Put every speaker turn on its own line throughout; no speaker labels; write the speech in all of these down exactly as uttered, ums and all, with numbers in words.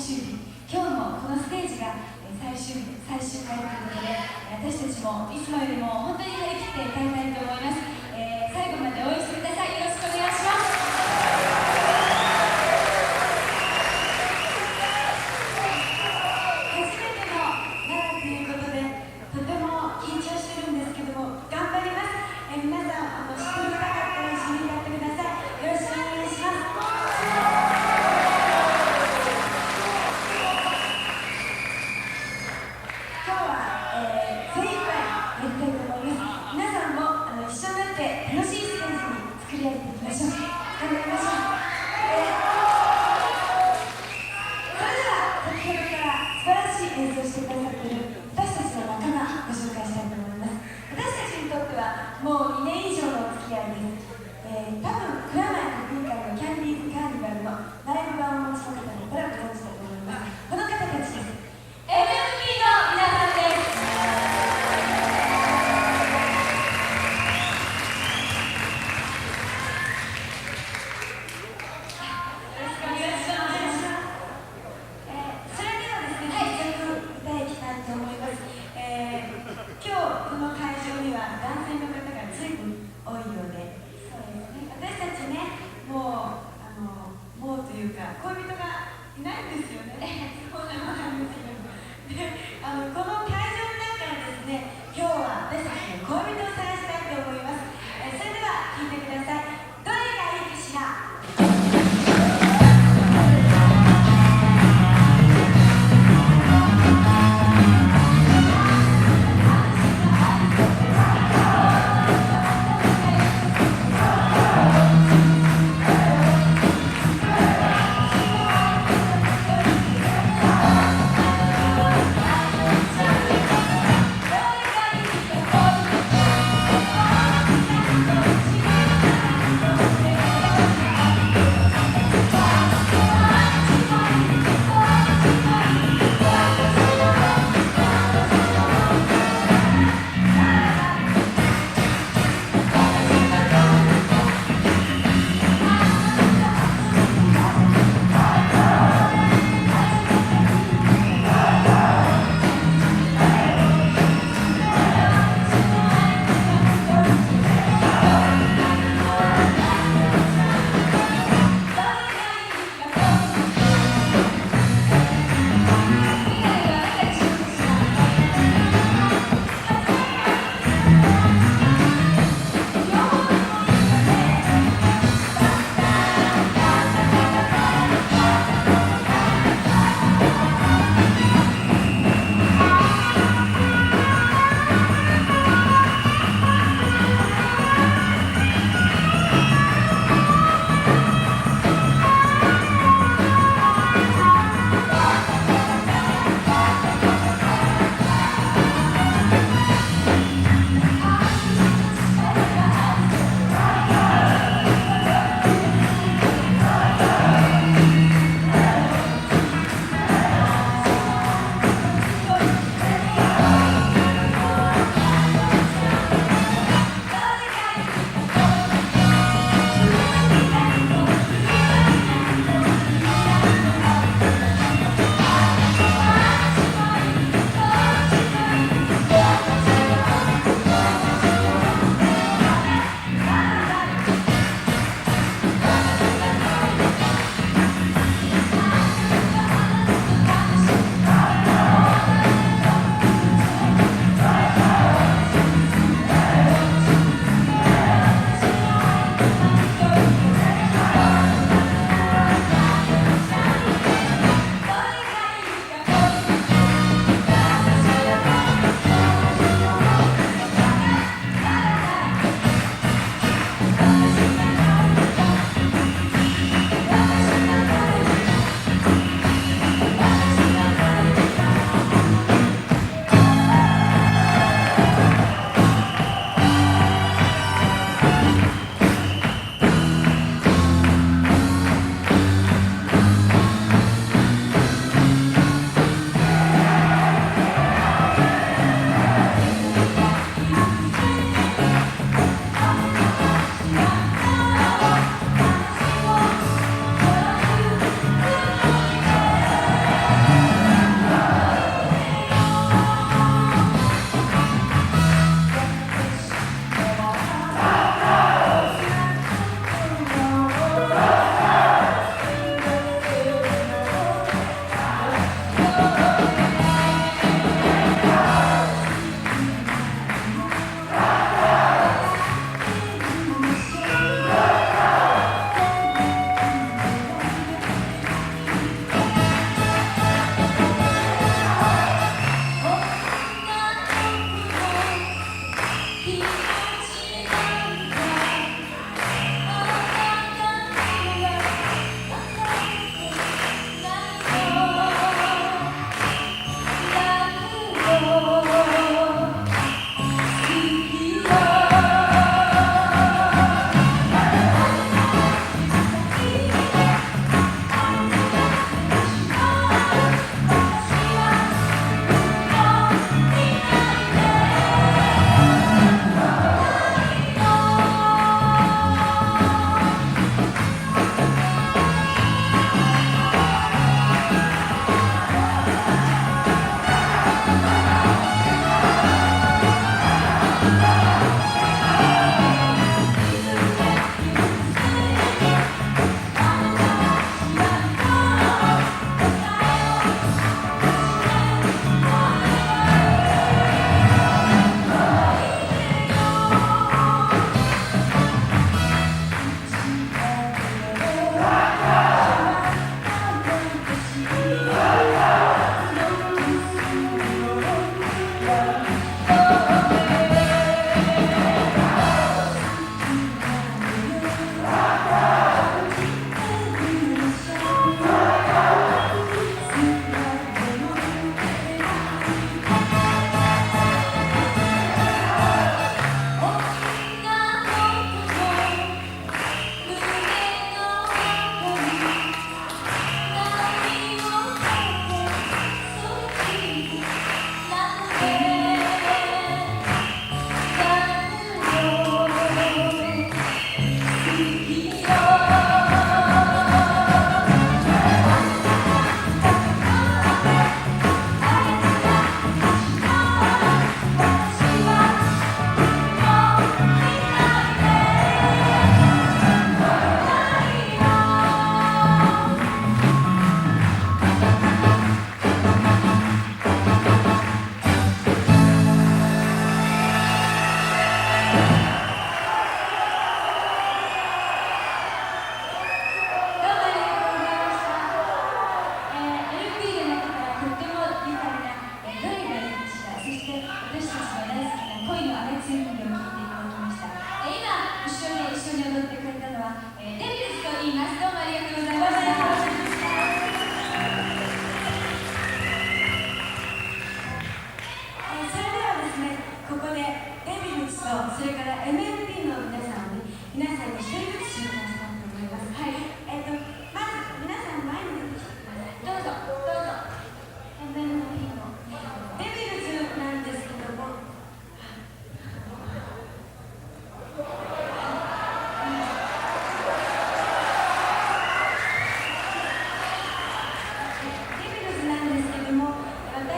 終日、今日のこのステージが最終日、最終回ということで、私たちもいつもよりも本当に張り切って歌いたいと思います。えー、最後まで応援してください。よろしくお願いします。初めての奈良ということで、とても緊張してるんですけども、頑張ります。えー、皆さん、あの知ってみたかったら一緒に歌ってください。よろしくお願いします。もうにねん以上のお付き合いです。えー、多分蔵前国技館のキャンディーズカーニバルのライブ版をお持ちの方だったらご存知だと思います。この方たちです。 エムエフピー の皆さんです。よろしくお願いします。えー、それではですね、早速歌いきたいと思います。えー、今日この会場には男性の方が随分多いようで、そうですね、私たちね、もうあのもうというか恋人がいないんですよね。そうなんですよ。で、あのこの会場の中からですね、今日は私たちの恋人を探したいと思います。えー、それでは聴いてください。どれがいいかしら。「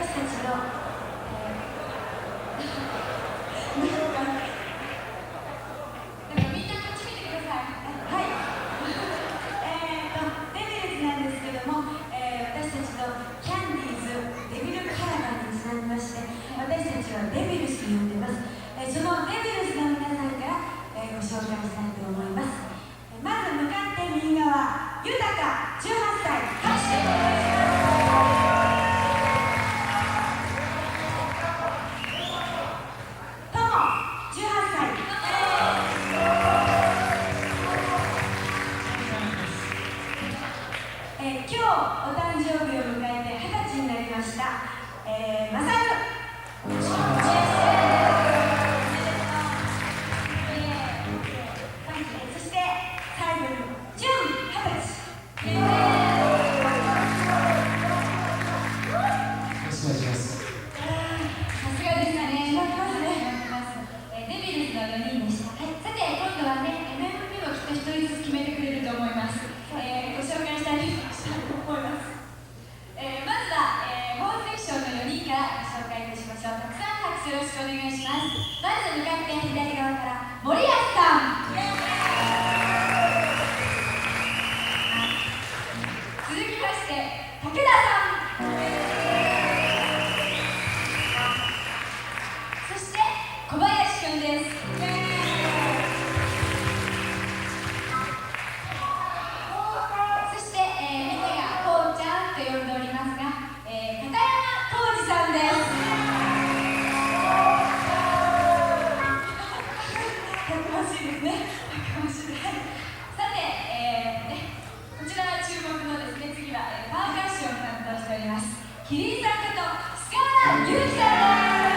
私たちの、えー、なんかなんかみんなこっち見てください。はいえーとデビルズなんですけども、えー、私たちのキャンディーズデビルカラバンにちなみまして、私たちはデビルスと呼んでます。えー、そのデビルズの皆さんから、えー、ご紹介したいと思います。えー、まず向かって右側、豊かじゅうはっさい、拍手をお願いします。ともじゅうはっさい、えー、今日お誕生日を迎えてはたちになりました、えー、まさるじゅっさい、そして最後にじゅんはたち。
よろしくお願いします。
さすがですね。やってますね。えー、デビルズのよにんでした。はい、さて今度はね エムエムピー をきっとひとりずつ決めてくれると思います。えー、ご紹介したいしたいと思います。えー、まずは、えー、フォーセクションのよにんからご紹介いたしましょう。たくさん拍手よろしくお願いします。まず向かって左側から森保さん、続きまして武田さん、そして小林くんです。そして、えー、みんながこうちゃんと呼んでおりますが、えー、片山浩二さんです。たくましいですね。たくましい。さて、えーね、こちらは注目のですね、次は、えー、パーカッションを担当しておりますキリンさんこと塚原祐希さんです。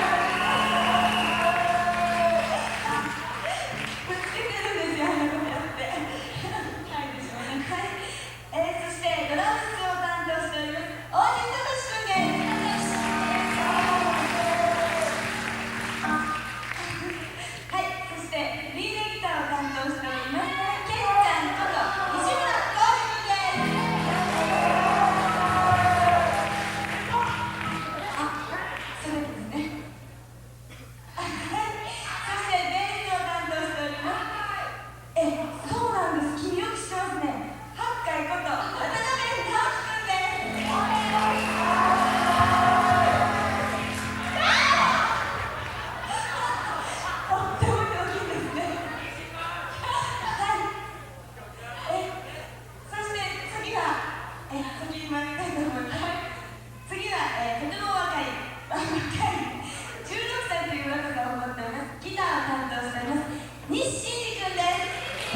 ぶつけてるんですよ、あの子やってはいでしょうね。はい、えー、そしてドラムスを担当しております大西聡くんです。はい、そしてリードギターを担当しておりますけんちゃんこと西村浩司くんです。あ、それですね。はい、そしてベースを担当しております。え、そうなんです。君よく知ってますね。八海こと渡辺直樹くんです。とっても大きいですね。はい。え、そして次は、え、次に参りたいと思います。次は、えー、とても若い、若い、じゅうろくさいという若さを持っております。ギターを担当しております西真二くんです。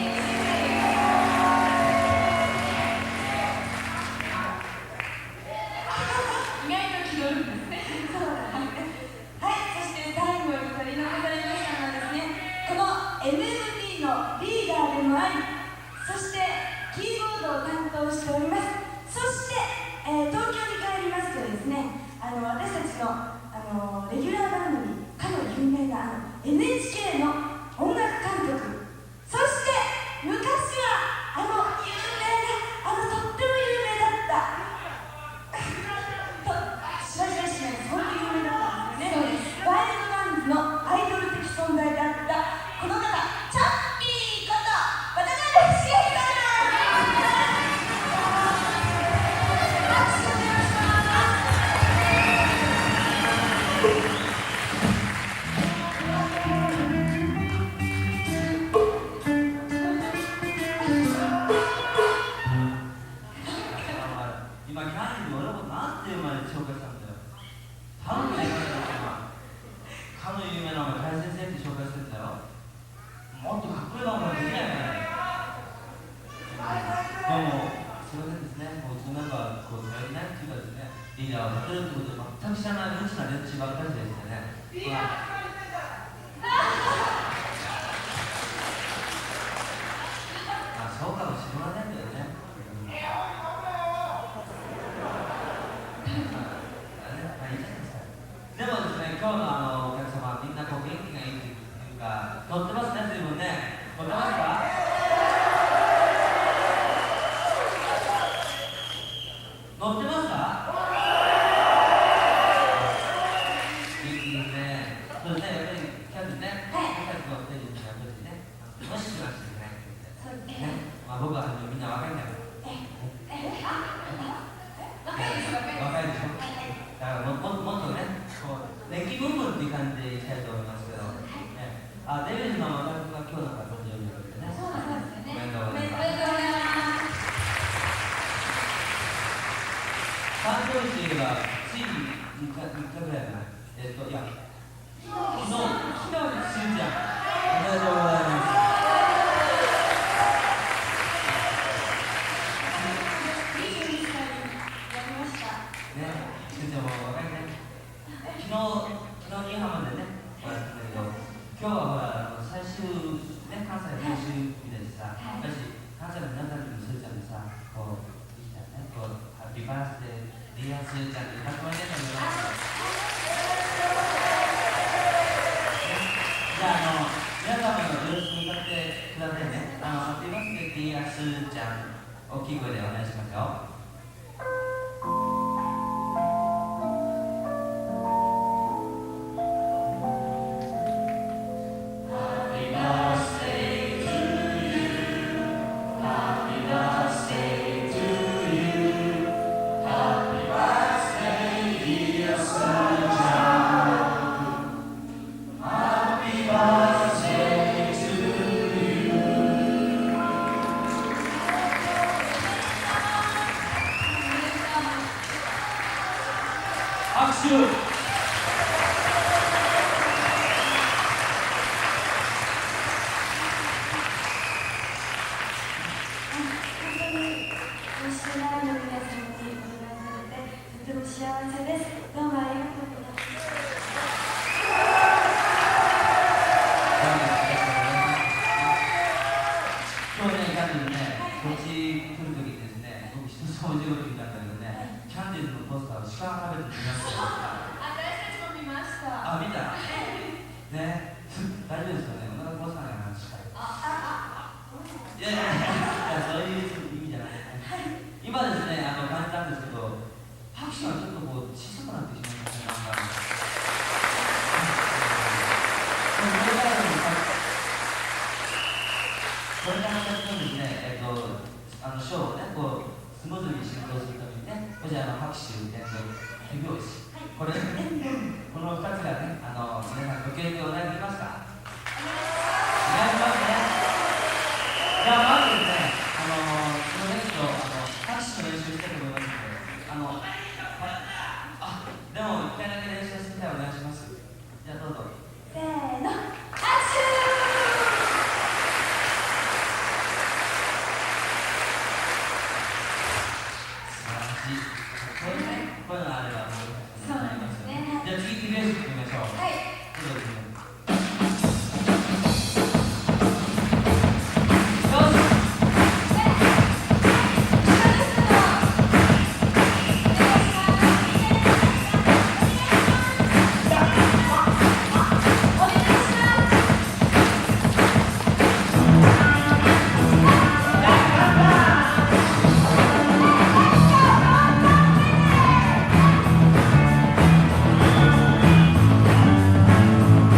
意外と気取るんですね。そうだね。はい、そして最後に取り残されましたのはですね、この エムエムピー のリーダーでもあり、そしてキーボードを担当しております。そして、えー、東京に帰りますとですね、あの私たちの、あのレギュラー番組かの有名なあの エヌエイチケー の音楽監督、そして昔はあの有名なあのとっても有名だったとしらしらしないです。本当に有名だったんですよね。ワイルドガンズのアイドル的存在であったこの方、チャッピーこと渡辺茂さんです。拍手をお願いします。
今キャンディー俺のことなんていう前で紹介したんだよ。多分ね、かの有名なお前大先生って紹介してんだよ。もっとかっこいいなお前できないよね。どうもすいませんですね。もううちのメンバーこう頼りないっていうかですね、リーダーを立てるってことで全く知らない無知な連中ばっかりでですね。まあまあそうかもしれませんけどね。でもですね、今日のあのお客様みんなこう元気がいいっていうか乗ってますね、随分ね。乗ってますか？乗ってますか？ 若いでしょ。だからもももっとね、こう熱気ムンムンっていう感じでいきたいと思いますけど、ね、あデビューのままが今日の誕生日でね。
そうなんですよね。
おめでとうございます。
おめでとうございます。
誕生日といえばついにみっかみっかぐらい前、えっといや昨日昨日にするじゃん。おめでとうございます。ね、先生も若いね。昨日、昨日新居浜でね、こうやったんだけど、今日はほら、あの最終、ね、関西最終日だしさ、
はい
だし、関西の皆さんにもすーちゃんでさ、こう、いいじゃんね、こう、ハッピーバースデー、ディアスーちゃんって歌ってもらいたいと思います。じゃあ、あの、皆様のよろしく歌ってくださいね。あの、ハッピーバースデー、ディアスーちゃん、大きい声でお願いしますよ。拍手。
本当にこうして奈良の皆さんにお願いされてとても幸せです。どうもありがとうございます。
今日ね、キャンディーズね、こっち来るときですね、僕一つ面白いこと聞いたんだけどね、キャンディーズのポスターを鹿が食べて見ましたよ。
私たちも見ました。
あ、見たね、大丈夫ですよね、お腹壊さないかな、鹿。いやいやいや、そういう意味じゃなくてね。今ですね、あの感じたんですけど、拍手がちょっとこう小さくなってしまいましたね、なんか。これから先のですね、えっと、あのショーをね、こうスムーズに進行するためにね、こちらの拍手、えっと、手拍子、これ、このふたつがね、あの皆さんご協力お願いできますか？お願いしますね。じゃあまずですね、あのそのネクスト、あの拍手の練習したいと思いますので、あの、あ、でも一回だけ練習してみたらお願いします。じゃあどうぞ。
せーの、拍手。
こういうね、こういうのがあればもう
そうなんですね。
じゃあ次、手拍子いってみましょう。
はい。
どうぞどうぞ。
「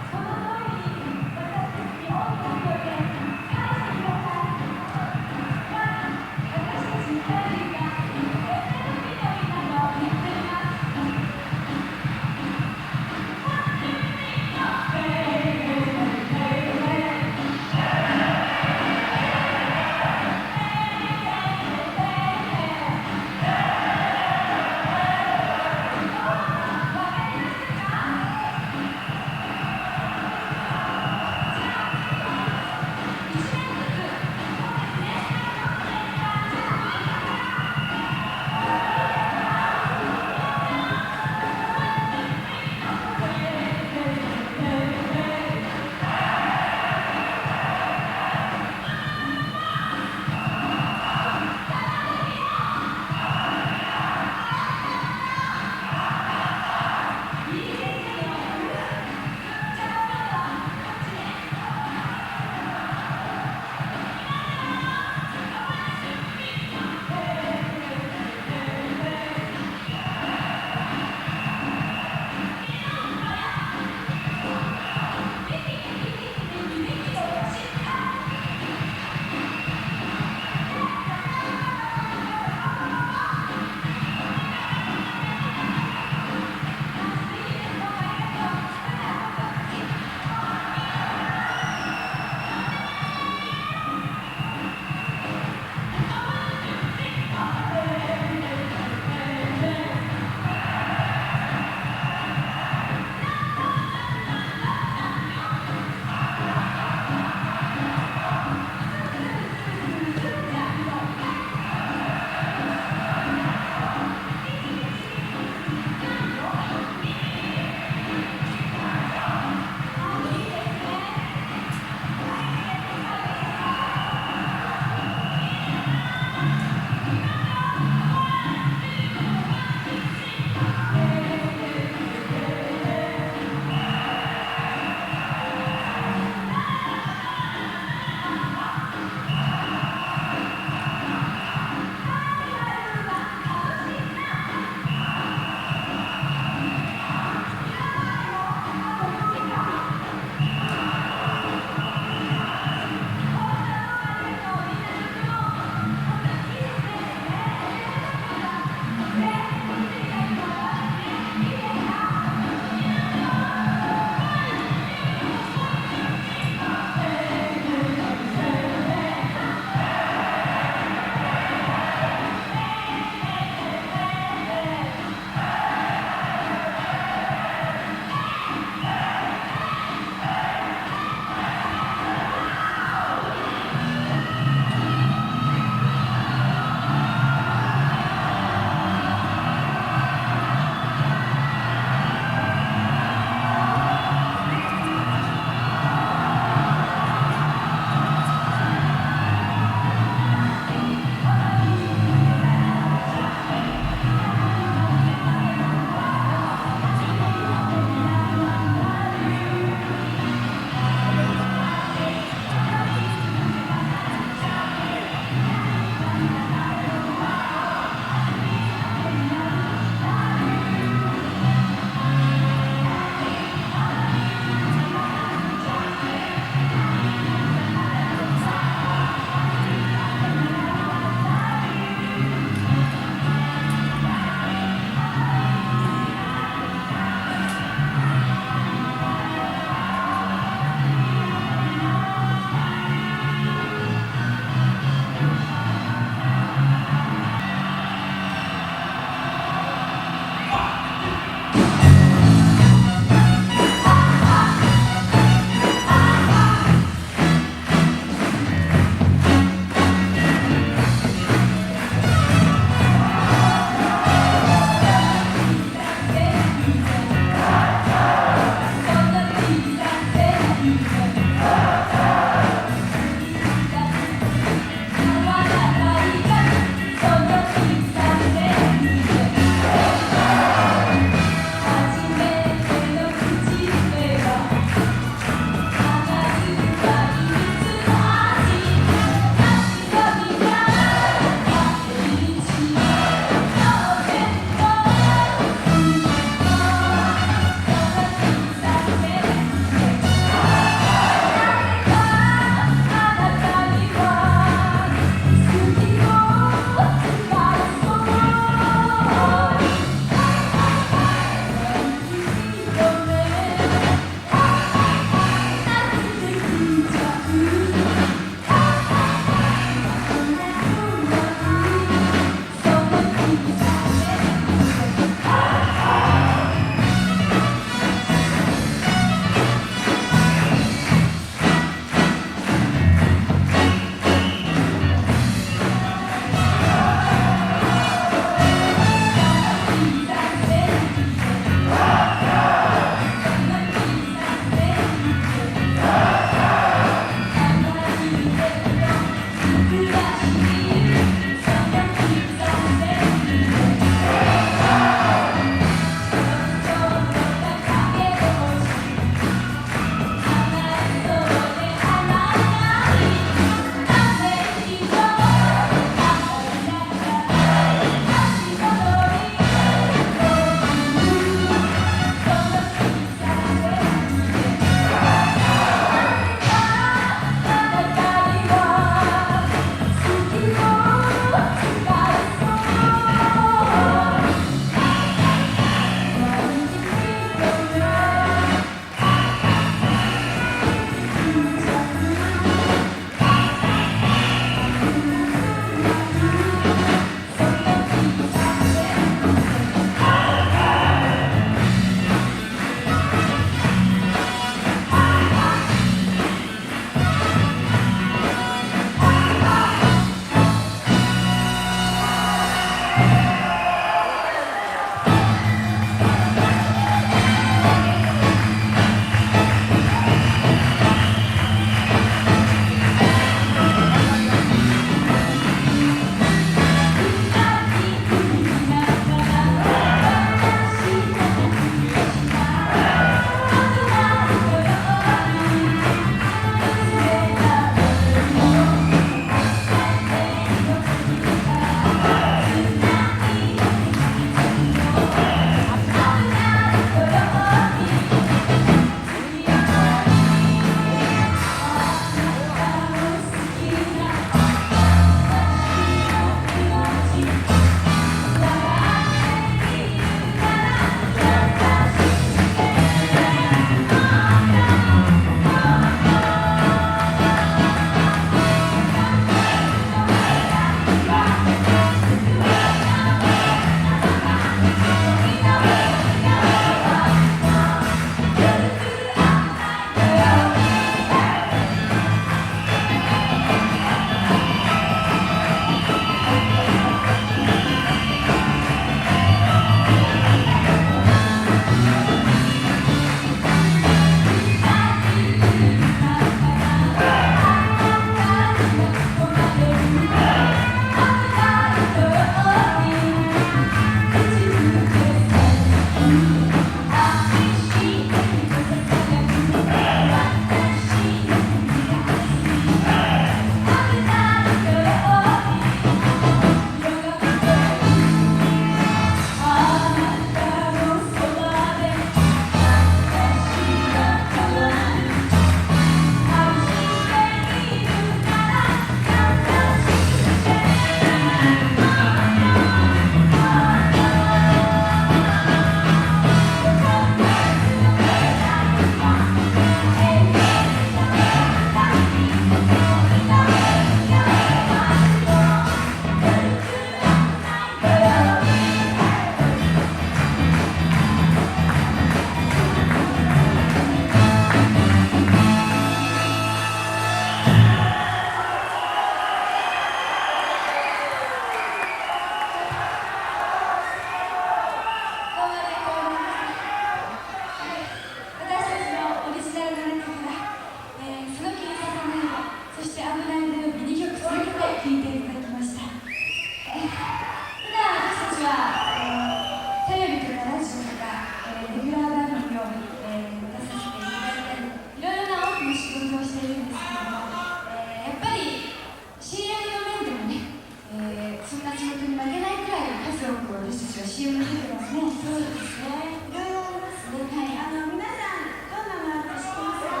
負けないくらい数多く私たちは シーエム に出てますね。そうですね。いろいろありますね。はい。あの皆さんどんなのあるか知ってますか？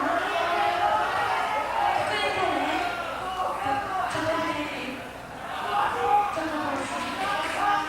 これからね、ちょっとだけちょっとこうしていろいろ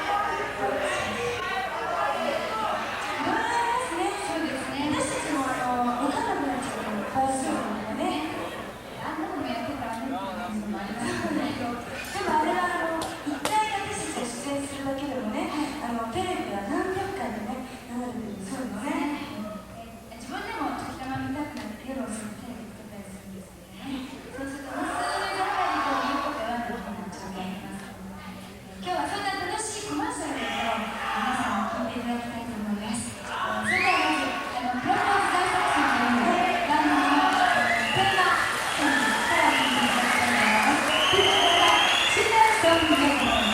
ありますね。そうですね。私たちもあの分かんなくなっちゃうから、こうするのもね。あんなのもやってたらあんなのもやってたらあれなんだけど、でもあれはあの一回私たちが出演するだけでもね、あのテレビは何百回もね流れてるんですよね。自分でも時たま見たくなって夜遅くテレビ撮ったりするんですけどね。そうすると無数のばかりこういうことはなくなっちゃうと思いますけども、今日はそんな楽しいコマーシャルを皆さんに聞いていただきたいと思います。それではまずあのプロポーズ大作戦という番組のテーマソングから聴いていただきたいと思います。聴いてください。シンガーソングメイク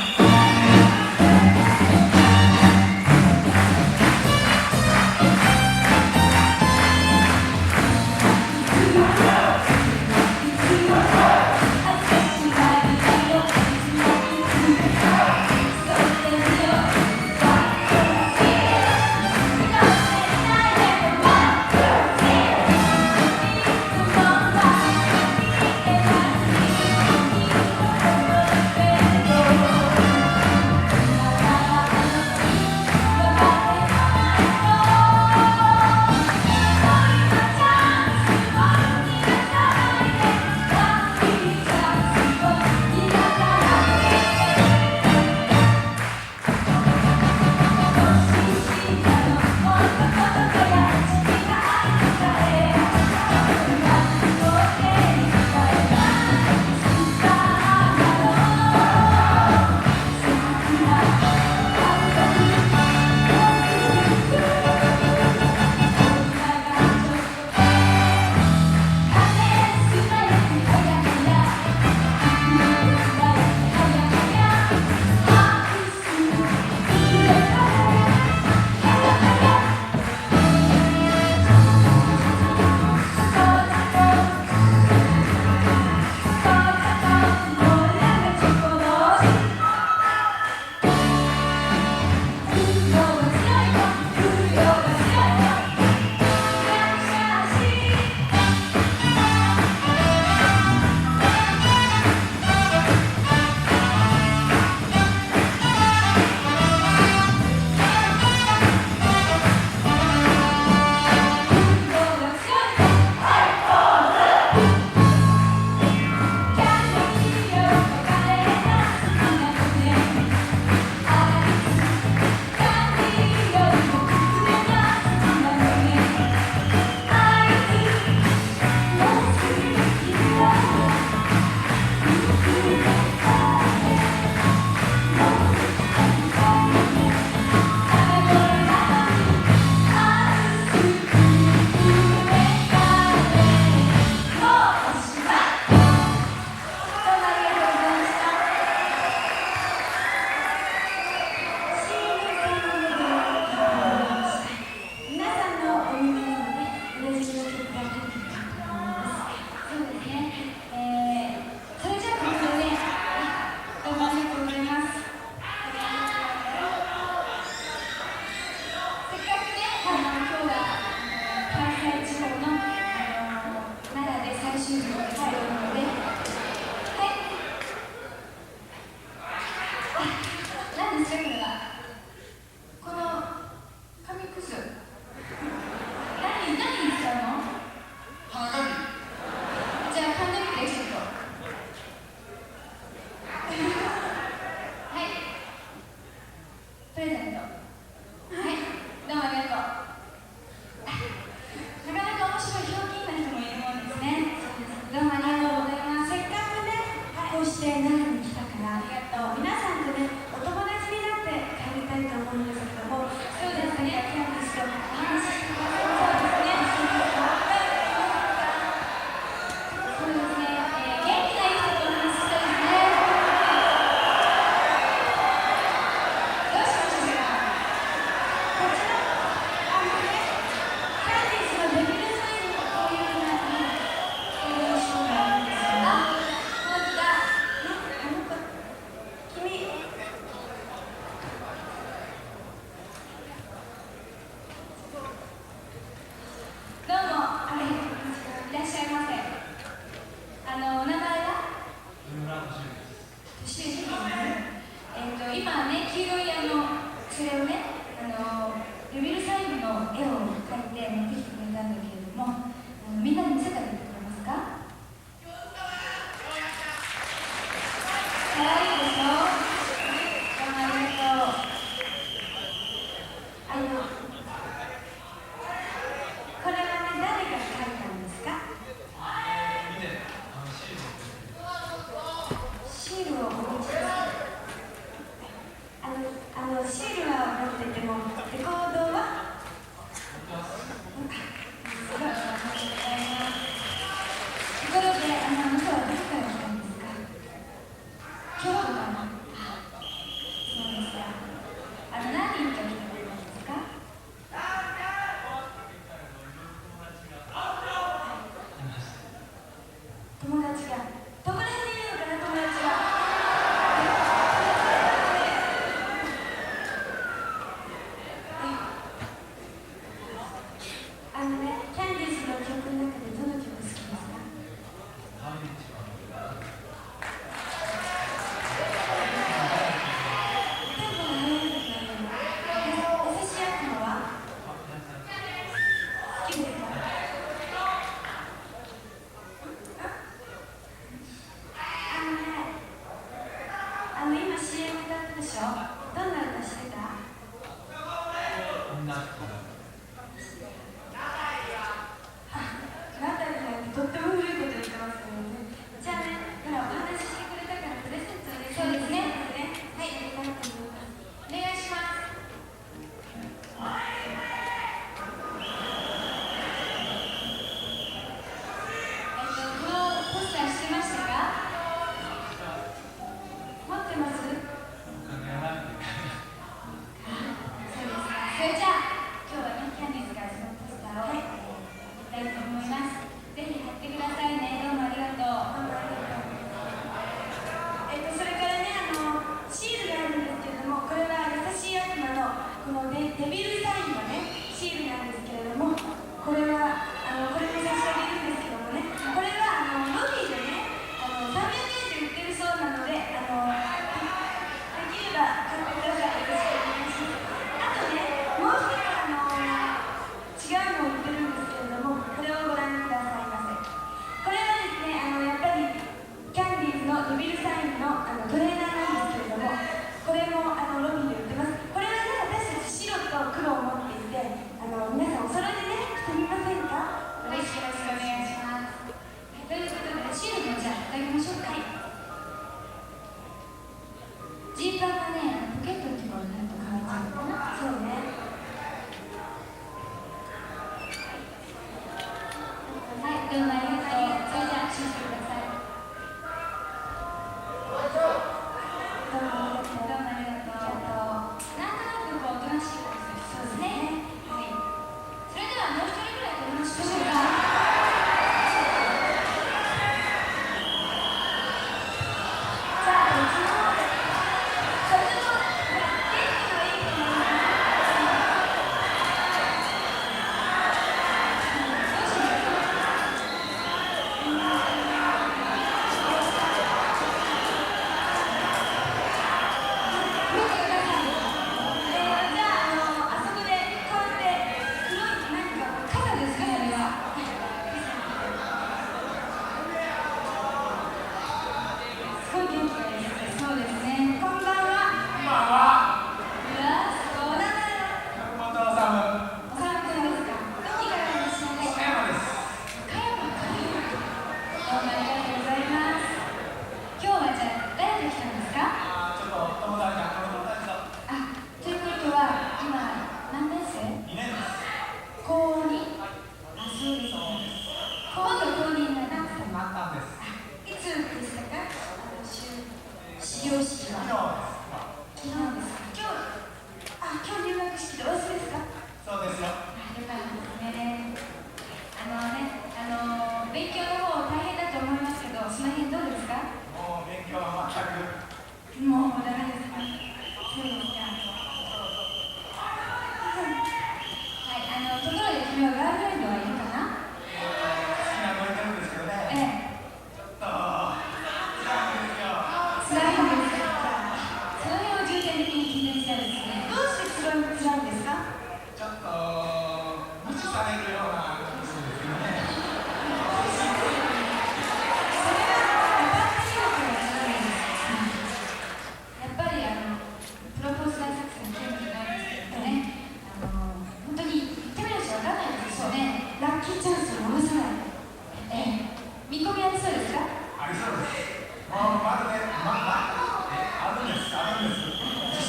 それをね、あのデビルサインの絵を描いて持ってきてくれたんだけれども、あのみんなに見せてあげてくれますか？かわいいでしょ？どうもありがとう。あのこれはね、誰が描いたんですか？シールをお持ちです。あの、あのシールは持ってても、レコードは？すごい、ありがとうございます。ところで、あの、あなたはどこから来たんですか？京都から。そうですか。あの、何人と来てくれたんですか？友達が。どこら辺にいるのかな、友達が。あのね、キャンディーズの曲の中でどの曲好きですか？多分あれですよね。優しい悪魔は好きですか？あのね、あの今 シーエム 歌ったでしょ？どんな歌してた？なんだかとっても古いこと言ってますけどね。じゃあね、ほらお話ししてくれたからプレゼントでそうですね。はい、ありがとうございます。お願いします。えっと、このポスターしてましたか？持ってます？そうですか。それじゃあ、今日はね、キャンディーズからそのポスターを、はい、やりたいと思います。ぜひ貼ってくださいね。どうもありがとう。どうもありがとう。えっと、それからね、あの、シールがあるんですけれども、これは優しい悪魔のこのデ、デビルサインのね、シールなんですけれども、これは、あの、これも差し上げるんですけどもね、これは、あの、ロビーでね、あの、さんびゃくえんで売ってるそうなので、あの、できれば買ってください。よろしくお願いします。あとね、もう一つ、あの、違うのを売ってるんですけれども、これをご覧くださいませ。これはですね、あの、やっぱり、キャンディーズのデビルサインの、あのトレーナーなんですけれども、これもあのロビーで売ってます。これはね、私たち白と黒を持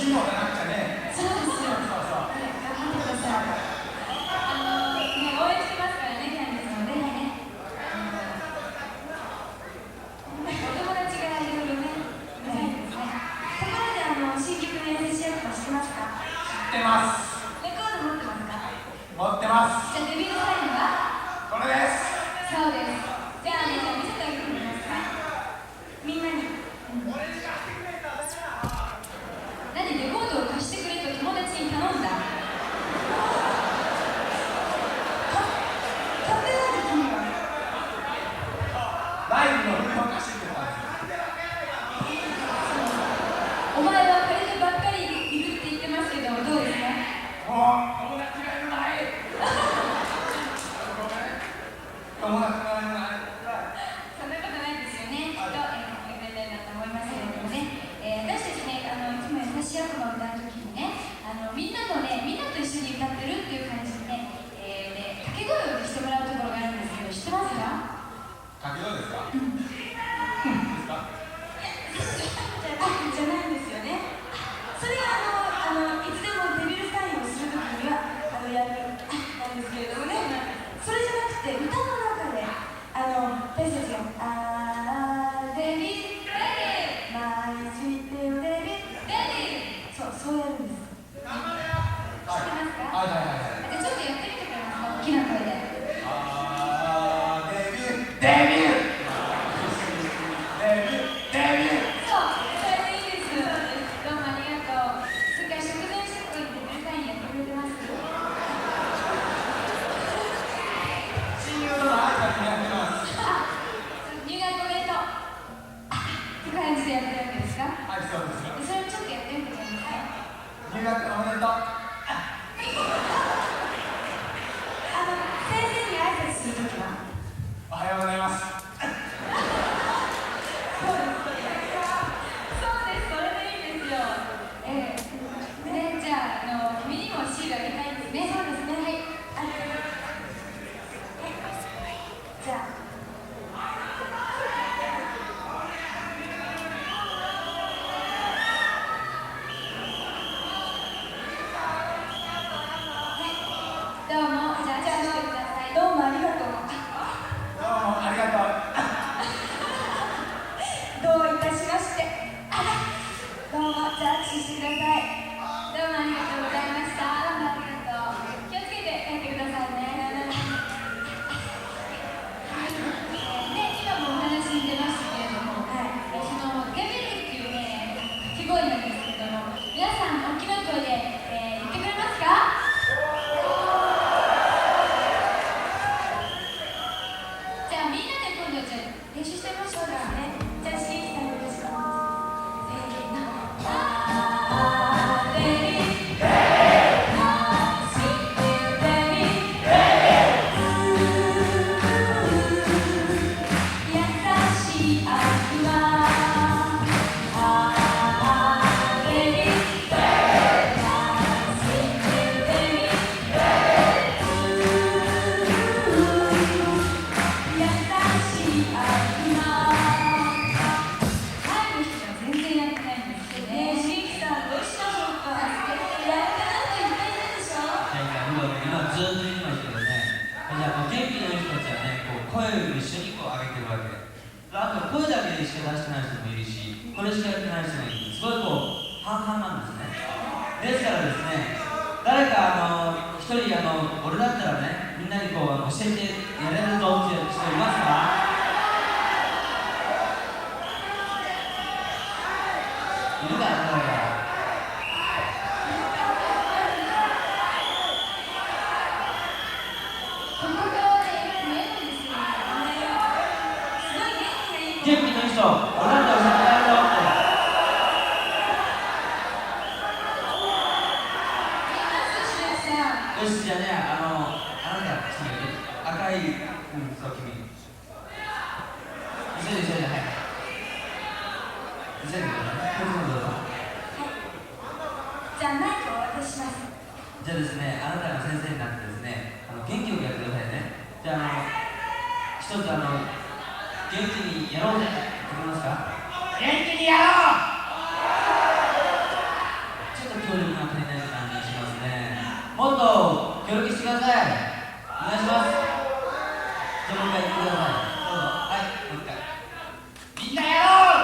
しいもんがなくてね。
そうですよ。
そうそう。
はい、頑張ってください。あのね、応援してますからね、キャンディーズもぜひね。お友達がいろいろね、うざいですね。ところで、あの新曲の優しいやつは知ってますか？
知ってます。
レコード持ってますか？
持ってます。
じゃあデビューサインは？
これです。
そうです。じゃあね、じゃあ見せてあげてください。みんなに。うん、何、レコードを貸してくれと友達に頼んだ？買ってないで君は。
ライブの振りを貸してくれたんですよ。
お前は借りてばっかりいるって言ってますけど、どうですか？
もう友達がいるない友達がいるない
そんなことないですよね。きっと、えー、やりたいなと思いますけれどもね、えー、私たちね、あのいつも優しい悪魔を歌うときにね、あのみんなとね、みんなと一緒に歌ってるっていう感じでね、えー、で掛け声をしてもらうところがあるんですけど、知ってますか？
掛け声ですか？
うん。
ですか？
あ、じゃないんですよね。それがあの、あのいつでもデビューサインをするときにはあのやるなんですけれどもね、それじゃなくて歌の中であの私たちが「あーデビューデビュー毎日言ってよデビューデビュー」そうそうやるんです。知ってますか？
はいはいはいはい。
じゃあちょっとやってみてくれますか？大きな声で。
あーデビューデビューデビューデビュー。
そう、それでいいです。どうもありがとう。それから食前食にデビューサインやってくれてます。
親友との挨拶にやってます。
入学おめでとうって感じでやってるわけですか？
はい、そうですよ。
それをちょっとやってみてください。
入学おめでとう。
あの先生に挨拶するときは
おはようございます。
そうですそうです、それでいいですよ。ええね、じゃあ、あの君にもシールあげたいですね。そうですね、はい。あ、はい。じゃあどうも、じゃあ、じゃあ、してください。どうもありがとう。
どうもありがとう。
どういたしまして。あ、どうも、じゃあ、握手してください。どうもありがとうございました。どうもありがとう。気をつけて帰ってくださいね。はい。で、今もお話に出ましたけれども、はい。その、デビルっていうね、掛け声なんですけれども、皆さん、大きな声で、えー、言ってくれますか？じゃあみんなで今度じゃあ練習してみましょうかね。じゃあ、しげきさんよろしく。せーの。あーデビーあーしデビー優しい悪魔あーデビー
あと声だけでしか出してない人もいるし、これしかやってない人もいる。すごいこう半々なんですね。ですからですね、誰かあの一人あの俺だったらね、みんなにこう教えてやれるぞっていう人いますか？いるかな、誰か。元気の人、俺だったら教えてやるぞって。よし、じゃあね、あの、あなた、赤い、うん、そう、君。急いで、急いで、はい。急いでください。どうぞ。
じゃあ、マイクをお渡しします。
じゃあですね、あなたが先生になってですね、あの元気よくやってくださいね。じゃあ、あの、一つあの、元気にやろうぜって言ってくれますか？元気にやろう！ちょっ協力してください。お願いします。じゃあもう一回言ってください。どうぞ。はい、もう一回。みんなやろ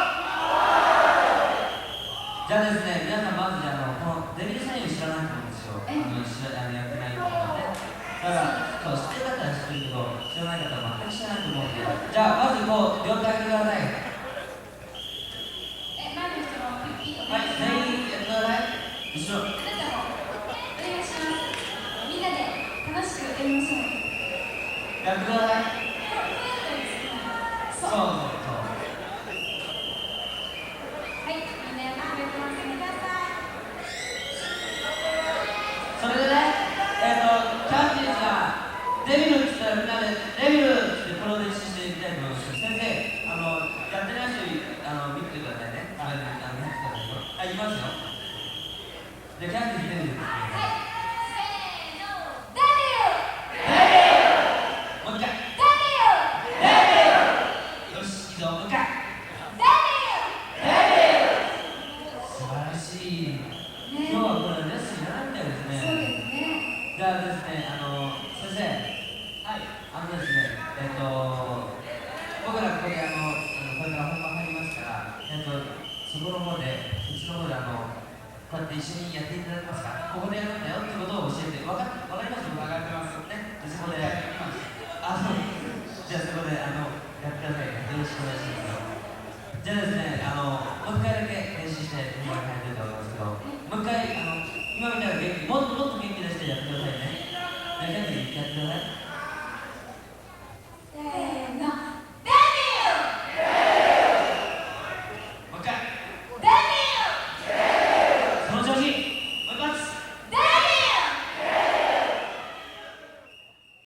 う。じゃあですね、皆さんまずじゃあ、あのこのデビルサインを知らないと思うんですよ。あの知らあのやってない方はね。だからそう知ってる方は知ってるけど、知らない方は全く知らないと思うんで。じゃあまずこう両手上げてください。
え、前の人のピッピッと。
はい、全員やってください。後ろ。
あなたもお願いします。みんなで楽しくやりましょう。
やってください。
そう
そうそうそう。
はい、みんなやってくれてますね。ください。
それでね、えっ、と、キャンディーズがデビルって言ったらみんなでデビルってプロデュースしていきたいと思います。先生、あの、やってない人あの見てくださいね。あの、あの、はい、いきますよ。じゃあ、キャンディーズデビルって言ってください。もう一回。よし、いいぞ、もう一回。素晴らしい。今日はこれレッスンいらないみたいですね。
そうですね。
じゃあですね、あの先生、はい、あのですね、えっと僕らここであのこれから本番入りますから、えっとそこの方で、そっちの方であのこうやって一緒にやっていただけますか。ここでやるんだよってことを教えて、わかわかりますわかってますね。でそこであのじゃあそこであのやってくださいね。よろしくお願いします。じゃあですね、あのもう一回だけ練習して本番に入りたいと思いますけど、もう一回あの今みたいな元気、もっともっと元気